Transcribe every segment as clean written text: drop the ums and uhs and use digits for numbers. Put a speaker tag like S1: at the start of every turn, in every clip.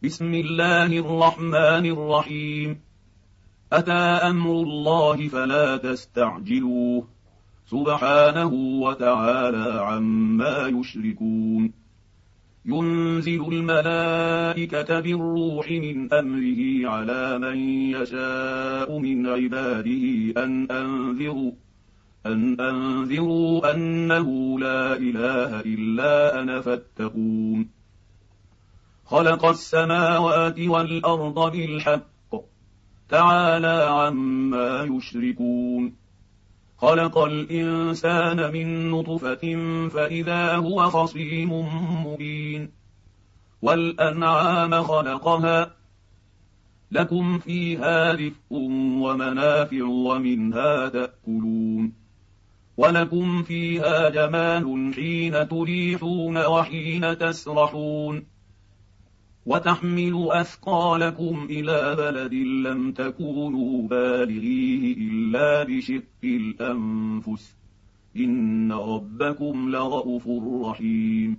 S1: بسم الله الرحمن الرحيم. أتى أمر الله فلا تستعجلوه سبحانه وتعالى عما يشركون. ينزل الملائكة بالروح من أمره على من يشاء من عباده أن أنذروا أنه لا إله إلا أنا فاتقون. خلق السماوات والأرض بالحق تعالى عما يشركون. خلق الإنسان من نطفة فإذا هو خصيم مبين. والأنعام خلقها لكم فيها دفء ومنافع ومنها تأكلون. ولكم فيها جمال حين تريحون وحين تسرحون. وتحمل أثقالكم إلى بلد لم تكونوا بالغيه إلا بشق الأنفس إن ربكم لرءوف رحيم.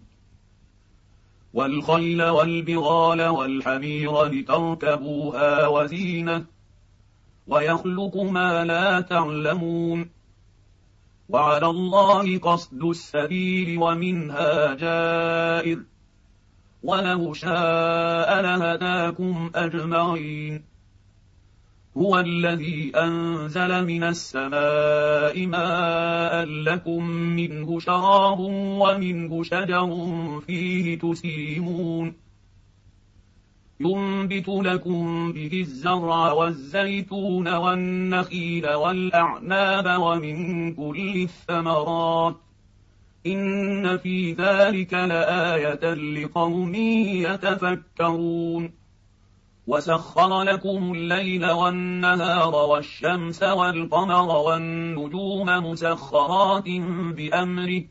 S1: والخيل والبغال والحمير لتركبوها وزينة ويخلق ما لا تعلمون. وعلى الله قصد السبيل ومنها جائر ولو شاء لهداكم أجمعين. هو الذي أنزل من السماء ماء لكم منه شراب ومنه شجر فيه تسيمون. ينبت لكم به الزرع والزيتون والنخيل والأعناب ومن كل الثمرات إن في ذلك لآية لقوم يتفكرون. وسخر لكم الليل والنهار والشمس والقمر والنجوم مسخرات بأمره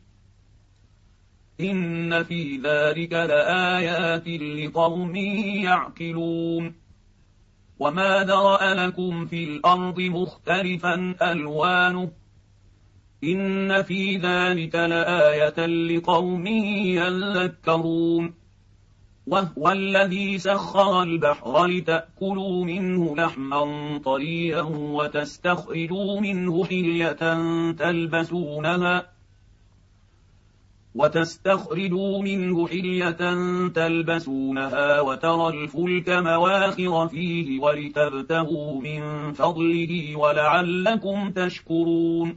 S1: إن في ذلك لآيات لقوم يعقلون. وما ذرأ لكم في الأرض مختلفا ألوانه إن في ذلك لآية لقوم يذكرون. وهو الذي سخر البحر لتأكلوا منه لحما طريا وتستخرجوا منه حلية تلبسونها وترى الفلك مواخر فيه ولتبتغوا من فضله ولعلكم تشكرون.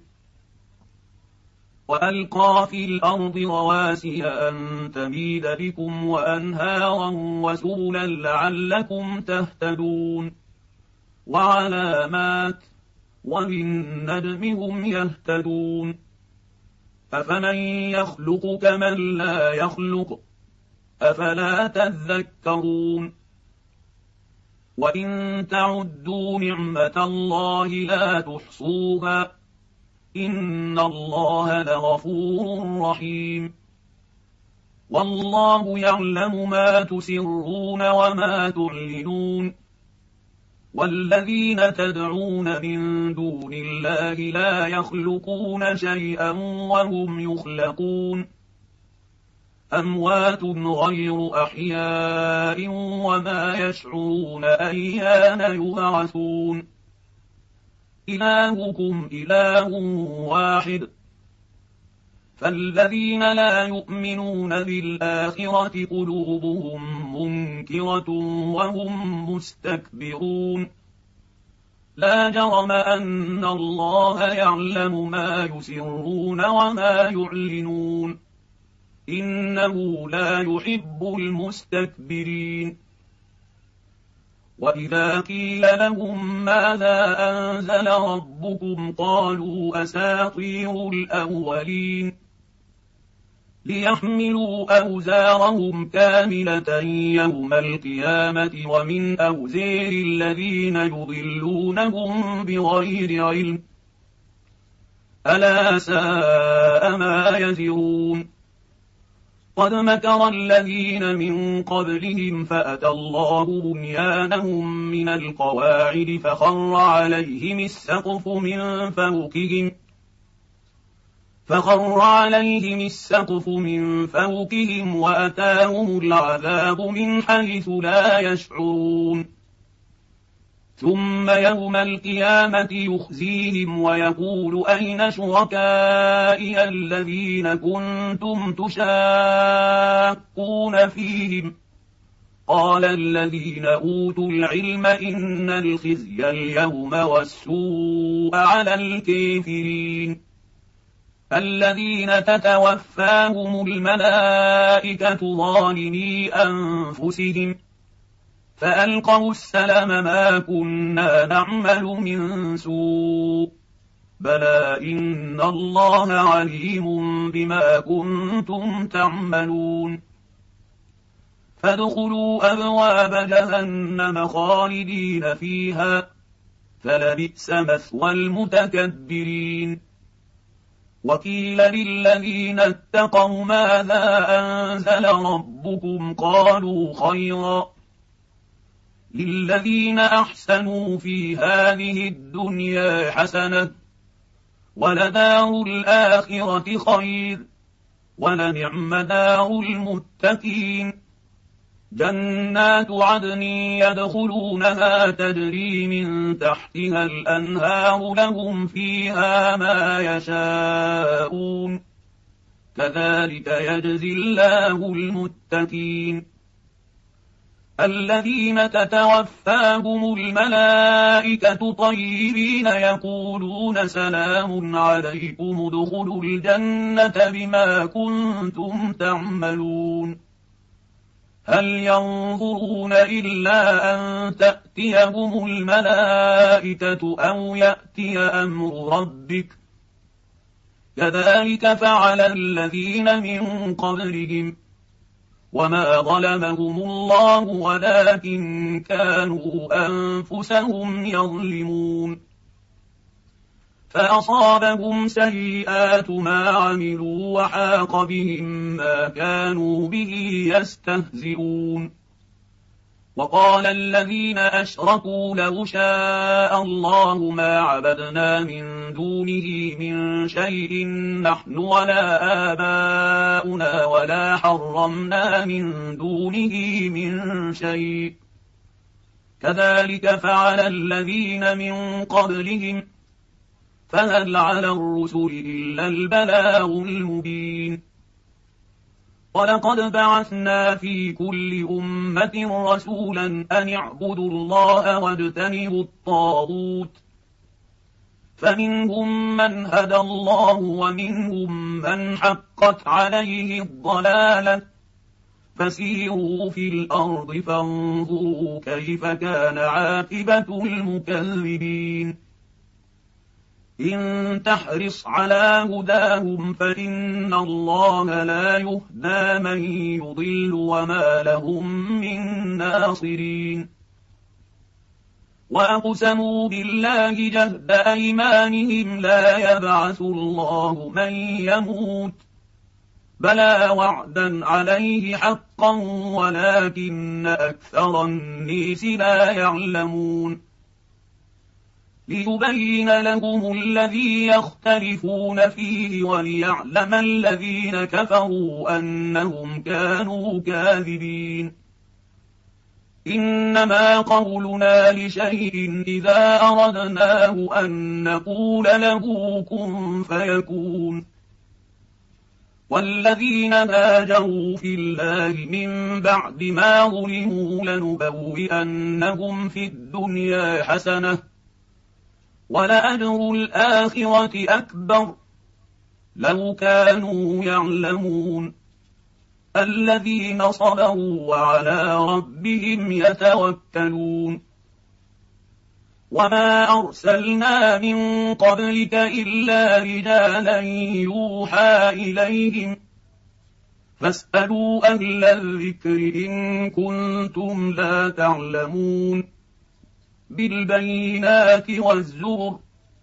S1: وألقى في الأرض رواسي أن تميد بكم وأنهارا وسبلا لعلكم تهتدون. وعلامات وبالنجم هم يهتدون. أفمن يخلق كمن لا يخلق أفلا تذكرون. وإن تعدوا نعمة الله لا تحصوها إن الله لغفور رحيم. والله يعلم ما تسرون وما تعلنون. والذين تدعون من دون الله لا يخلقون شيئا وهم يخلقون. أموات غير أحياء وما يشعرون أيان يبعثون. إلهكم إله واحد فالذين لا يؤمنون بالآخرة قلوبهم منكرة وهم مستكبرون. لا جرم أن الله يعلم ما يسرون وما يعلنون إنه لا يحب المستكبرين. وإذا قيل لهم ماذا أنزل ربكم قالوا أساطير الأولين. ليحملوا أوزارهم كاملة يوم القيامة ومن أوزار الذين يضلونهم بغير علم ألا ساء ما يزرون. قد مكر الذين من قبلهم فأتى الله بنيانهم من القواعد فخر عليهم السقف من فوقهم فخر عليهم السقف من فوقهم وأتاهم العذاب من حيث لا يشعرون. ثم يوم القيامة يخزيهم ويقول أين شركائي الذين كنتم تشاقون فيهم؟ قال الذين أوتوا العلم إن الخزي اليوم والسوء على الكافرين الذين تتوفاهم الملائكة ظالمي أنفسهم فألقوا السلم ما كنا نعمل من سوء بلى إن الله عليم بما كنتم تعملون. فادخلوا أبواب جهنم خالدين فيها فلبئس مثوى المتكبرين. وقيل للذين اتقوا ماذا أنزل ربكم قالوا خيرا للذين أحسنوا في هذه الدنيا حسنة ولدار الآخرة خير ولنعم دار المتقين. جنات عدن يدخلونها تجري من تحتها الأنهار لهم فيها ما يشاءون كذلك يجزي الله المتقين. الذين تتوفاهم الملائكة طيبين يقولون سلام عليكم ادخلوا الجنة بما كنتم تعملون. هل ينظرون إلا أن تأتيهم الملائكة أو يأتي أمر ربك كذلك فعل الذين من قبلهم وما ظلمهم الله ولكن كانوا أنفسهم يظلمون. فأصابهم سيئات ما عملوا وحاق بهم ما كانوا به يستهزئون. وقال الذين أشركوا لو شاء الله ما عبدنا من دونه من شيء نحن ولا آباؤنا ولا حرمنا من دونه من شيء كذلك فعل الذين من قبلهم فهل على الرسل إلا البلاغ المبين. ولقد بعثنا في كل أمة رسولا أن اعبدوا الله واجتنبوا الطاغوت فمنهم من هدى الله ومنهم من حقت عليه الضلالة فسيروا في الأرض فانظروا كيف كان عاقبة المكذبين. إن تحرص على هداهم فإن الله لا يهدى من يضل وما لهم من ناصرين. وأقسموا بالله جهد أيمانهم لا يبعث الله من يموت بلى وعدا عليه حقا ولكن أكثر الناس لا يعلمون. ليبين لهم الذي يختلفون فيه وليعلم الذين كفروا أنهم كانوا كاذبين. إنما قولنا لشيء إذا أردناه أن نقول له كن فيكون. والذين هاجروا في الله من بعد ما ظلموا لنبوئنهم في الدنيا حسنة ولأجر الآخرة أكبر لو كانوا يعلمون. الذين صبروا وعلى ربهم يتوكلون. وما أرسلنا من قبلك إلا رجالا يوحى إليهم فاسألوا أهل الذكر إن كنتم لا تعلمون. بالبينات والزبر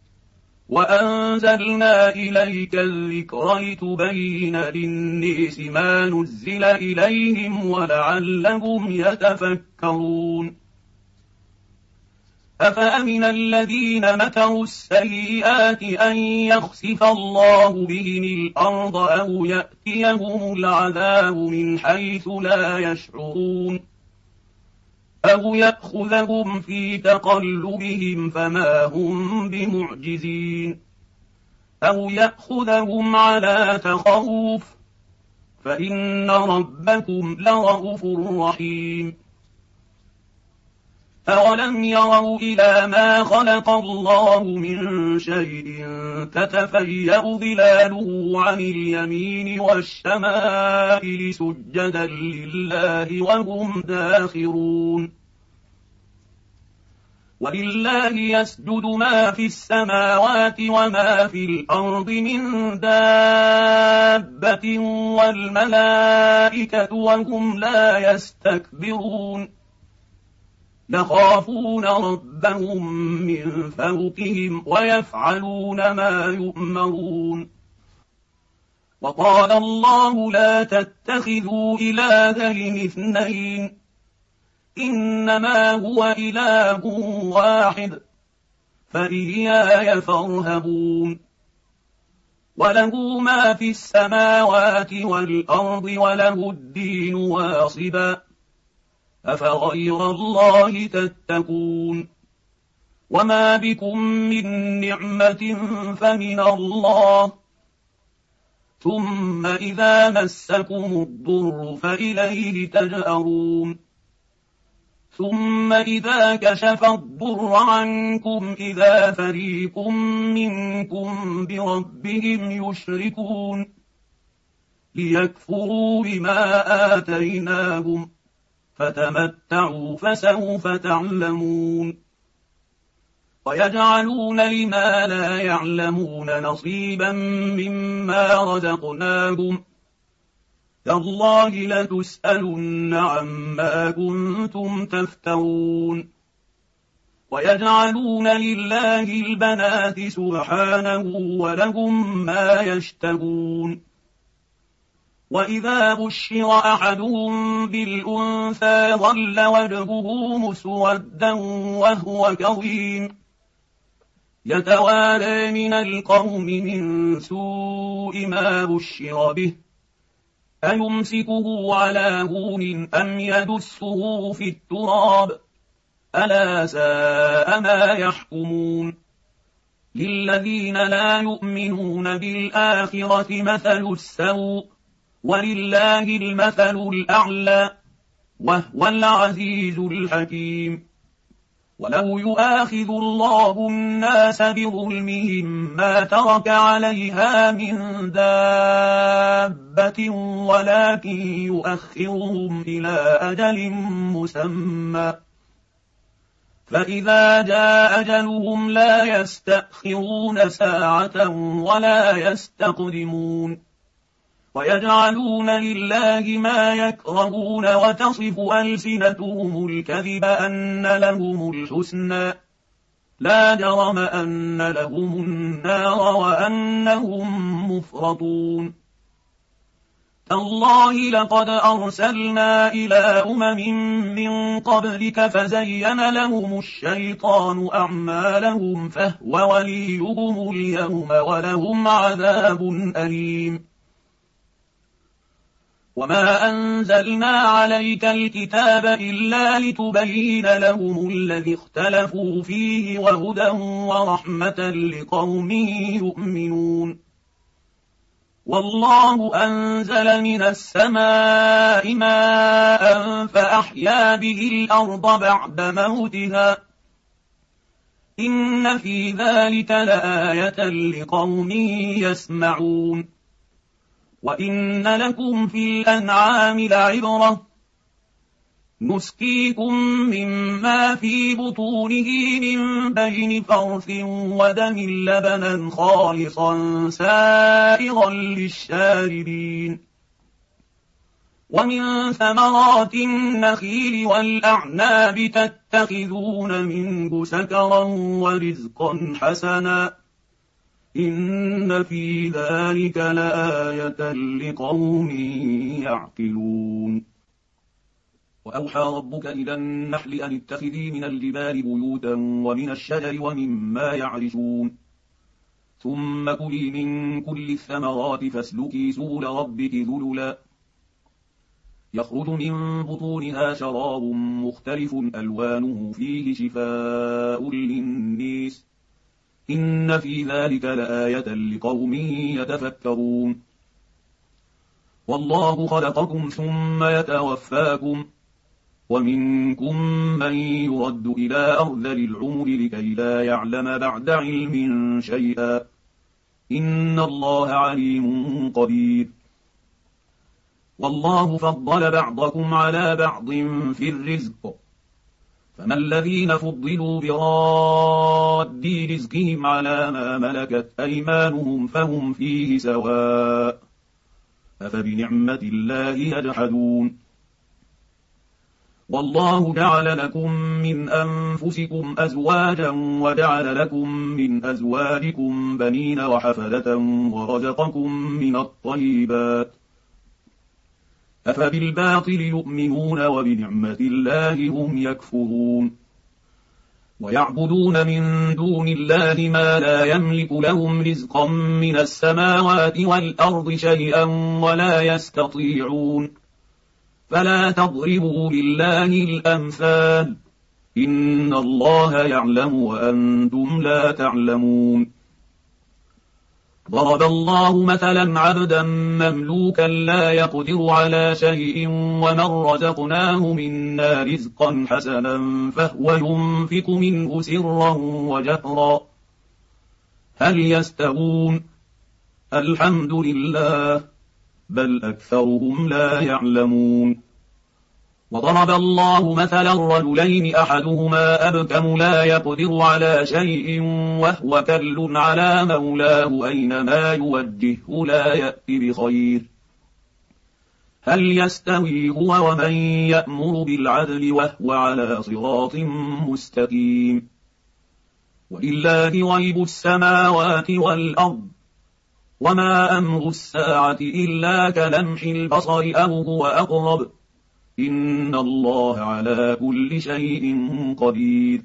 S1: وأنزلنا إليك الذكر لتبين للناس ما نزل إليهم ولعلهم يتفكرون. أفأمن الذين مكروا السيئات أن يخسف الله بهم الأرض أو يأتيهم العذاب من حيث لا يشعرون أو يأخذهم في تقلبهم فما هم بمعجزين أو يأخذهم على تخوف فإن ربكم لرءوف رحيم أولم يروا إلى ما خلق الله من شيء تتفيأ ظلاله عن اليمين والشمائل سجدا لله وهم داخرون ولله يسجد ما في السماوات وما في الأرض من دابة والملائكة وهم لا يستكبرون يخافون ربهم من فوقهم ويفعلون ما يؤمرون وقال الله لا تتخذوا إلهين اثنين إنما هو إله واحد فإياي فارهبون وله ما في السماوات والأرض وله الدين واصبا أفغير الله تتقون وما بكم من نعمة فمن الله ثم إذا مسكم الضر فإليه تجأرون ثم إذا كشف الضر عنكم إذا فريق منكم بربهم يشركون ليكفروا بما آتيناهم فتمتعوا فسوف تعلمون ويجعلون لما لا يعلمون نصيبا مما رزقناهم تالله لتسألن عما كنتم تفترون ويجعلون لله البنات سبحانه ولهم ما يشتهون وإذا بشر أحدهم بالأنثى ظل وجهه مسودا وهو كظيم يتوارى من القوم من سوء ما بشر به أيمسكه على هون أم يدسه في التراب ألا ساء ما يحكمون للذين لا يؤمنون بالآخرة مثل السوء ولله المثل الأعلى وهو العزيز الحكيم ولو يؤاخذ الله الناس بظلمهم ما ترك عليها من دابة ولكن يؤخرهم إلى أجل مسمى فإذا جاء أجلهم لا يستأخرون ساعة ولا يستقدمون ويجعلون لله ما يكرهون وتصف ألسنتهم الكذب أن لهم الحسنى لا جرم أن لهم النار وأنهم مفرطون تالله لقد أرسلنا إلى أمم من قبلك فزين لهم الشيطان أعمالهم فهو وليهم اليوم ولهم عذاب أليم وما أنزلنا عليك الكتاب إلا لتبين لهم الذي اختلفوا فيه وهدى ورحمة لقوم يؤمنون والله أنزل من السماء ماء فأحيا به الأرض بعد موتها إن في ذلك لآية لقوم يسمعون وإن لكم في الأنعام لعبرة نسقيكم مما في بطونه من بين فرث ودم لبنا خالصا سائغا للشاربين ومن ثمرات النخيل والأعناب تتخذون منه سكرا ورزقا حسنا إن في ذلك لآية لقوم يعقلون وأوحى ربك إلى النحل أن اتخذي من الجبال بيوتا ومن الشجر ومما يعرشون ثم كلي من كل الثمرات فاسلكي سبل ربك ذللا يخرج من بطونها شراب مختلف ألوانه فيه شفاء للناس إن في ذلك لآية لقوم يتفكرون والله خلقكم ثم يتوفاكم ومنكم من يرد إلى أرذل العمر لكي لا يعلم بعد علم شيئا إن الله عليم قدير والله فضل بعضكم على بعض في الرزق فما الذين فضلوا براد رزقهم على ما ملكت أيمانهم فهم فيه سواء أفبنعمة الله يجحدون والله جعل لكم من أنفسكم أزواجا وجعل لكم من أزواجكم بنين وحفدة ورزقكم من الطيبات أفبالباطل يؤمنون وبنعمة الله هم يكفرون ويعبدون من دون الله ما لا يملك لهم رزقا من السماوات والأرض شيئا ولا يستطيعون فلا تضربوا لله الأمثال إن الله يعلم وأنتم لا تعلمون ضرب الله مثلا عبدا مملوكا لا يقدر على شيء ومن رزقناه منا رزقا حسنا فهو ينفق منه سرا وجهرا هل يستوون الحمد لله بل أكثرهم لا يعلمون وضرب الله مثلا رجلين أحدهما أبكم لا يقدر على شيء وهو كل على مولاه أينما يوجهه لا يأتي بخير هل يستوي هو ومن يأمر بالعدل وهو على صراط مستقيم ولله غيب السماوات والأرض وما أمر الساعة إلا كلمح البصر أو هو أقرب إن الله على كل شيء قدير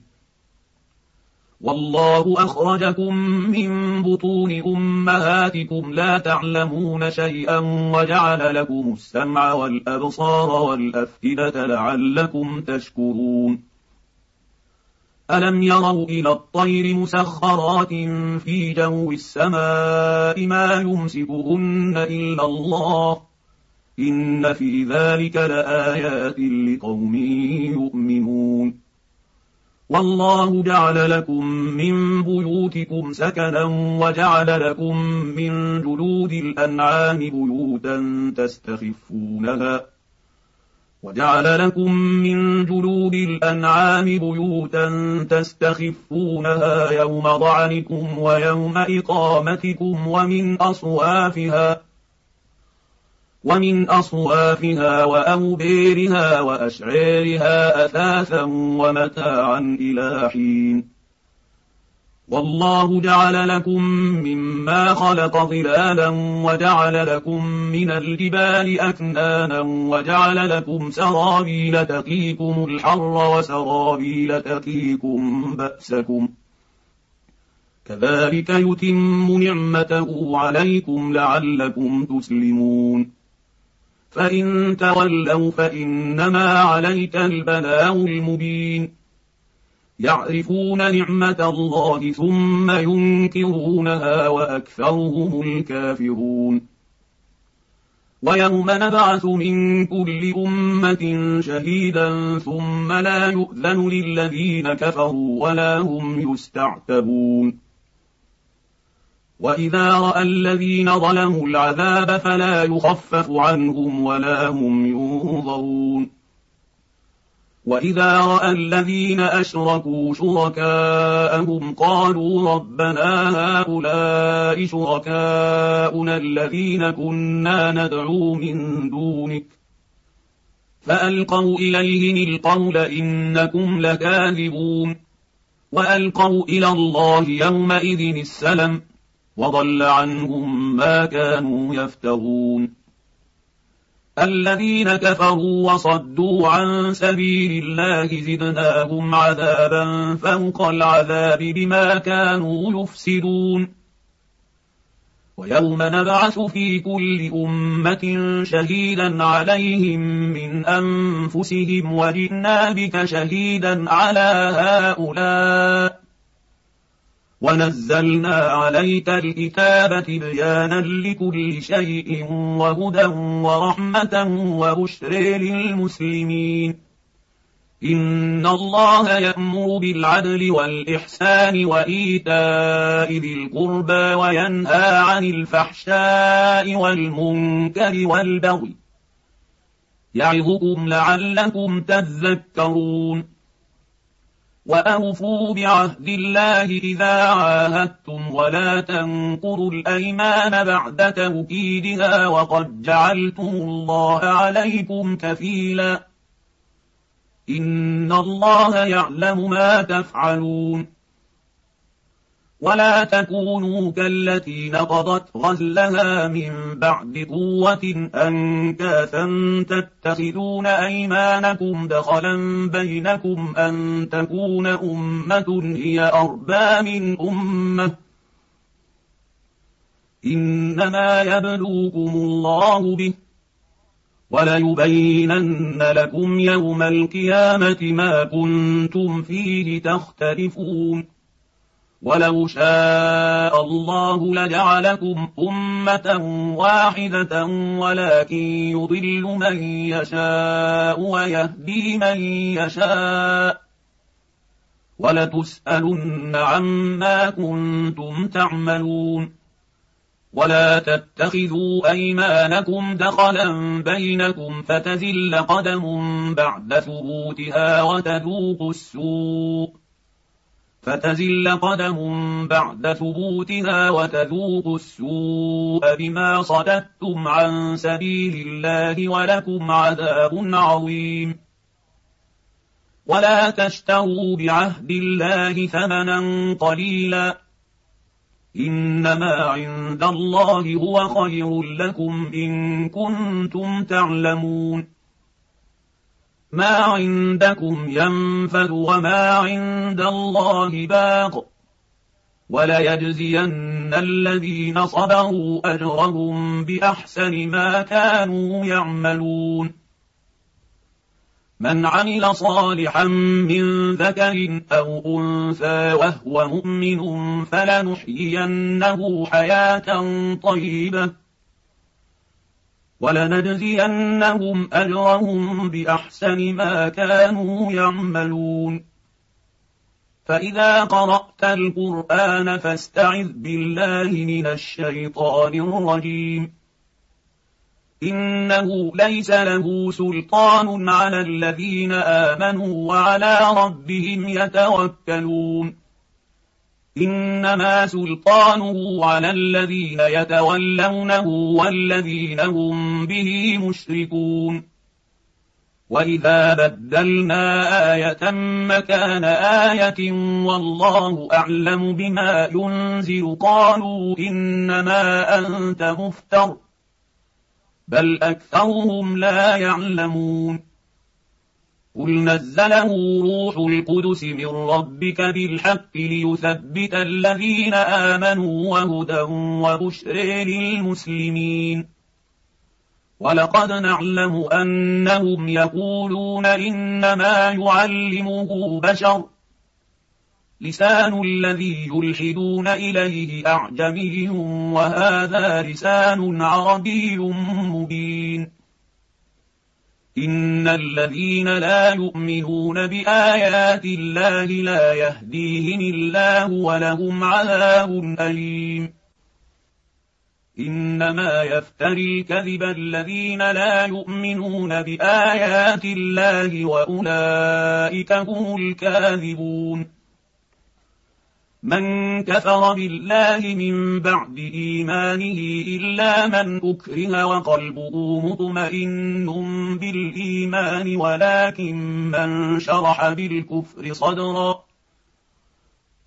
S1: والله أخرجكم من بطون أمهاتكم لا تعلمون شيئا وجعل لكم السمع والأبصار والأفئدة لعلكم تشكرون ألم يروا إلى الطير مسخرات في جو السماء ما يمسكهن إلا الله إن في ذلك لآيات لقوم يؤمنون والله جعل لكم من بيوتكم سكنا وجعل لكم من جلود الأنعام بيوتا تستخفونها وجعل لكم من جلود الأنعام بيوتا تستخفونها يوم ضعنكم ويوم إقامتكم ومن أصوافها وأوبيرها وأشعيرها أثاثا ومتاعا إلى حين والله جعل لكم مما خلق ظلالا وجعل لكم من الجبال أكنانا وجعل لكم سرابيل تقيكم الحر وسرابيل تقيكم بأسكم كذلك يتم نعمته عليكم لعلكم تسلمون فإن تولوا فإنما عليك البلاغ المبين يعرفون نعمة الله ثم ينكرونها وأكثرهم الكافرون ويوم نبعث من كل أمة شهيدا ثم لا يؤذن للذين كفروا ولا هم يستعتبون وإذا رأى الذين ظلموا العذاب فلا يخفف عنهم ولا هم ينظرون وإذا رأى الذين أشركوا شركاءهم قالوا ربنا هؤلاء شركاؤنا الذين كنا ندعو من دونك فألقوا إليهم القول إنكم لكاذبون وألقوا إلى الله يومئذ السلم وضل عنهم ما كانوا يفترون الذين كفروا وصدوا عن سبيل الله زدناهم عذابا فوق العذاب بما كانوا يفسدون ويوم نبعث في كل أمة شهيدا عليهم من أنفسهم وجئنا بك شهيدا على هؤلاء ونزلنا عليك الكتاب تبيانا لكل شيء وهدى ورحمة وبشر للمسلمين إن الله يأمر بالعدل والإحسان وإيتاء ذي القربى وينهى عن الفحشاء والمنكر والبغي يعظكم لعلكم تذكرون وأوفوا بعهد الله إذا عاهدتم ولا تنقضوا الأيمان بعد توكيدها وقد جعلتم الله عليكم كفيلا إن الله يعلم ما تفعلون ولا تكونوا كالتي نقضت غزلها من بعد قوة أنكاثا تتخذون أيمانكم دخلا بينكم أن تكون أمة هي أربى من أمة إنما يبلوكم الله به وليبينن لكم يوم القيامة ما كنتم فيه تختلفون ولو شاء الله لجعلكم أمة واحدة ولكن يضل من يشاء ويهدي من يشاء ولتسألن عما كنتم تعملون ولا تتخذوا أيمانكم دخلا بينكم فتزل قدم بعد ثبوتها وتذوقوا السوء بما صددتم عن سبيل الله ولكم عذاب عظيم ولا تشتروا بعهد الله ثمنا قليلا إنما عند الله هو خير لكم إن كنتم تعلمون ما عندكم ينفد وما عند الله باق وليجزين الذين صبروا أجرهم بأحسن ما كانوا يعملون من عمل صالحا من ذكر أو أنثى وهو مؤمن فلنحيينه حياة طيبة ولنجزينهم أجرهم بأحسن ما كانوا يعملون فإذا قرأت القرآن فاستعذ بالله من الشيطان الرجيم إنه ليس له سلطان على الذين آمنوا وعلى ربهم يتوكلون إنما سلطانه على الذين يتولونه والذين هم به مشركون وإذا بدلنا آية مكان آية والله أعلم بما ينزل قالوا إنما أنت مفتر بل أكثرهم لا يعلمون قل نزله روح القدس من ربك بالحق ليثبت الذين آمنوا وهدى وبشر للمسلمين ولقد نعلم أنهم يقولون إنما يعلمه بشر لسان الذي يلحدون إليه أعجمي وهذا لسان عربي مبين إن الذين لا يؤمنون بآيات الله لا يهديهم الله ولهم عذاب أليم إنما يفتري الكذب الذين لا يؤمنون بآيات الله وأولئك هم الكاذبون من كفر بالله من بعد إيمانه إلا من أكره وقلبه مطمئن بالإيمان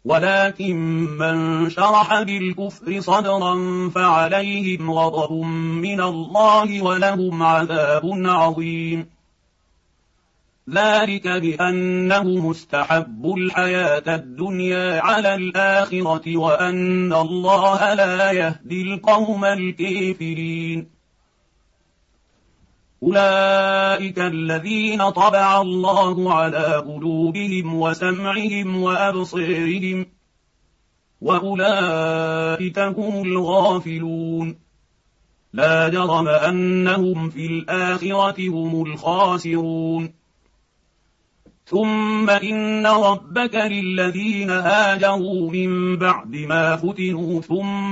S1: ولكن من شرح بالكفر صدرا فعليهم غضب من الله ولهم عذاب عظيم. ذلك بأنه مستحب الحياة الدنيا على الآخرة وأن الله لا يهدي القوم الكافرين. أولئك الذين طبع الله على قلوبهم وسمعهم وأبصارهم وأولئك هم الغافلون. لا جرم أنهم في الآخرة هم الخاسرون. ثم إن ربك للذين هاجروا من بعد ما فتنوا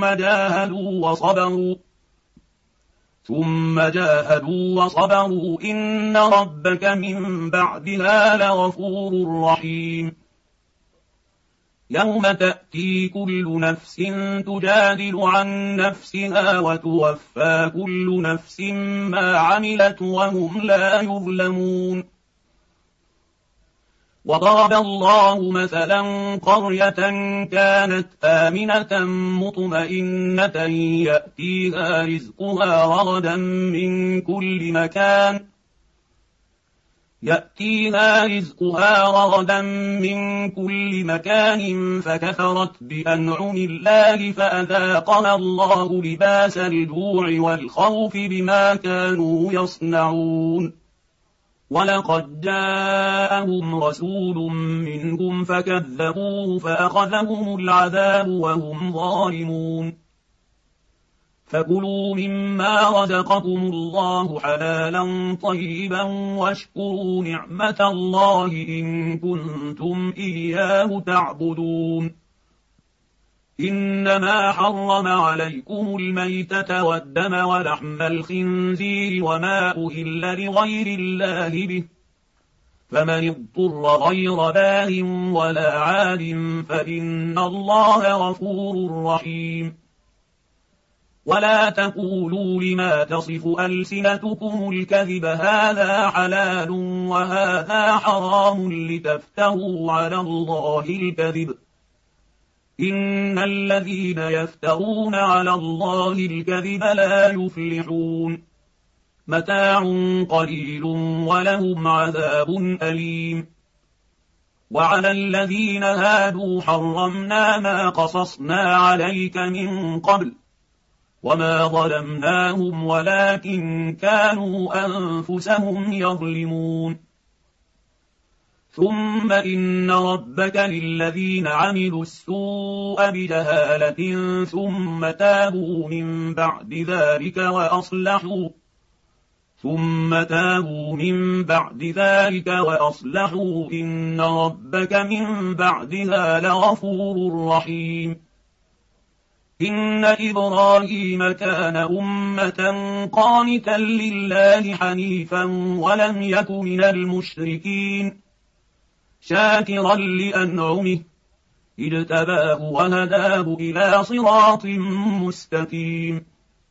S1: ثم جاهدوا وصبروا إن ربك من بعدها لغفور رحيم. يوم تأتي كل نفس تجادل عن نفسها وتوفى كل نفس ما عملت وهم لا يظلمون. وضرب الله مثلا قرية كانت آمنة مطمئنة يأتيها رزقها رغدا من كل مكان فكفرت بأنعم الله فأذاقها الله لباس الجوع والخوف بما كانوا يصنعون. ولقد جاءهم رسول منهم فكذبوه فأخذهم العذاب وهم ظالمون. فكلوا مما رزقكم الله حلالا طيبا واشكروا نعمة الله إن كنتم إياه تعبدون. إنما حرم عليكم الميتة والدم ولحم الخنزير وما أهل لغير الله به، فمن اضطر غير باغ ولا عاد فإن الله غفور رحيم. ولا تقولوا لما تصف ألسنتكم الكذب هذا حلال وهذا حرام لتفتروا على الله الكذب. إن الذين يفترون على الله الكذب لا يفلحون. متاع قليل ولهم عذاب أليم. وعلى الذين هادوا حرمنا ما قصصنا عليك من قبل وما ظلمناهم ولكن كانوا أنفسهم يظلمون. ثم إن ربك للذين عملوا السوء بجهالة ثم تابوا من بعد ذلك وأصلحوا إن ربك من بعدها لغفور رحيم. إن إبراهيم كان أمة قانتا لله حنيفا ولم يك من المشركين شاكرا لأنعمه اجتباه وهداه إلى صراط مستقيم.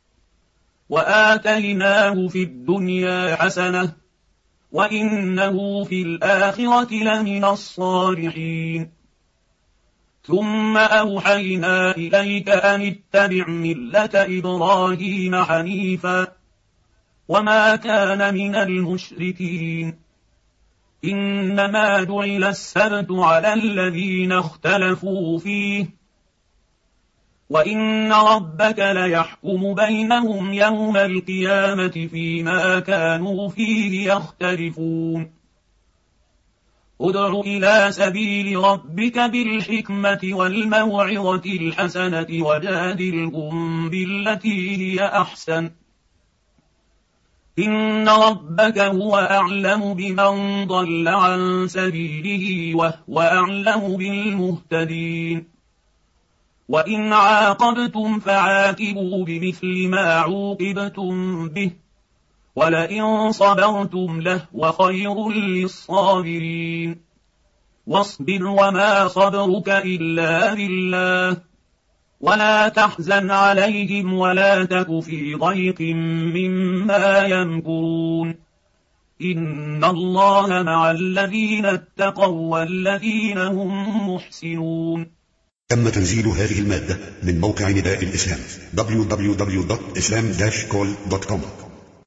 S1: وآتيناه في الدنيا حسنة وإنه في الآخرة لمن الصالحين. ثم أوحينا إليك أن اتبع ملة إبراهيم حنيفا وما كان من المشركين. إنما جعل السبت على الذين اختلفوا فيه وإن ربك ليحكم بينهم يوم القيامة فيما كانوا فيه يختلفون. ادع إلى سبيل ربك بالحكمة والموعظة الحسنة وجادلهم بالتي هي أحسن. إن ربك هو أعلم بمن ضل عن سبيله وهو أعلم بالمهتدين. وإن عاقبتم فعاقبوا بمثل ما عوقبتم به ولئن صبرتم لهو خير للصابرين. واصبر وما صبرك إلا بالله ولا تحزن عليهم ولا تك في ضيق مما يمكرون. إن الله مع الذين اتقوا والذين هم محسنون.
S2: تم تنزيل هذه المادة من موقع نداء الإسلام www.islam-call.com.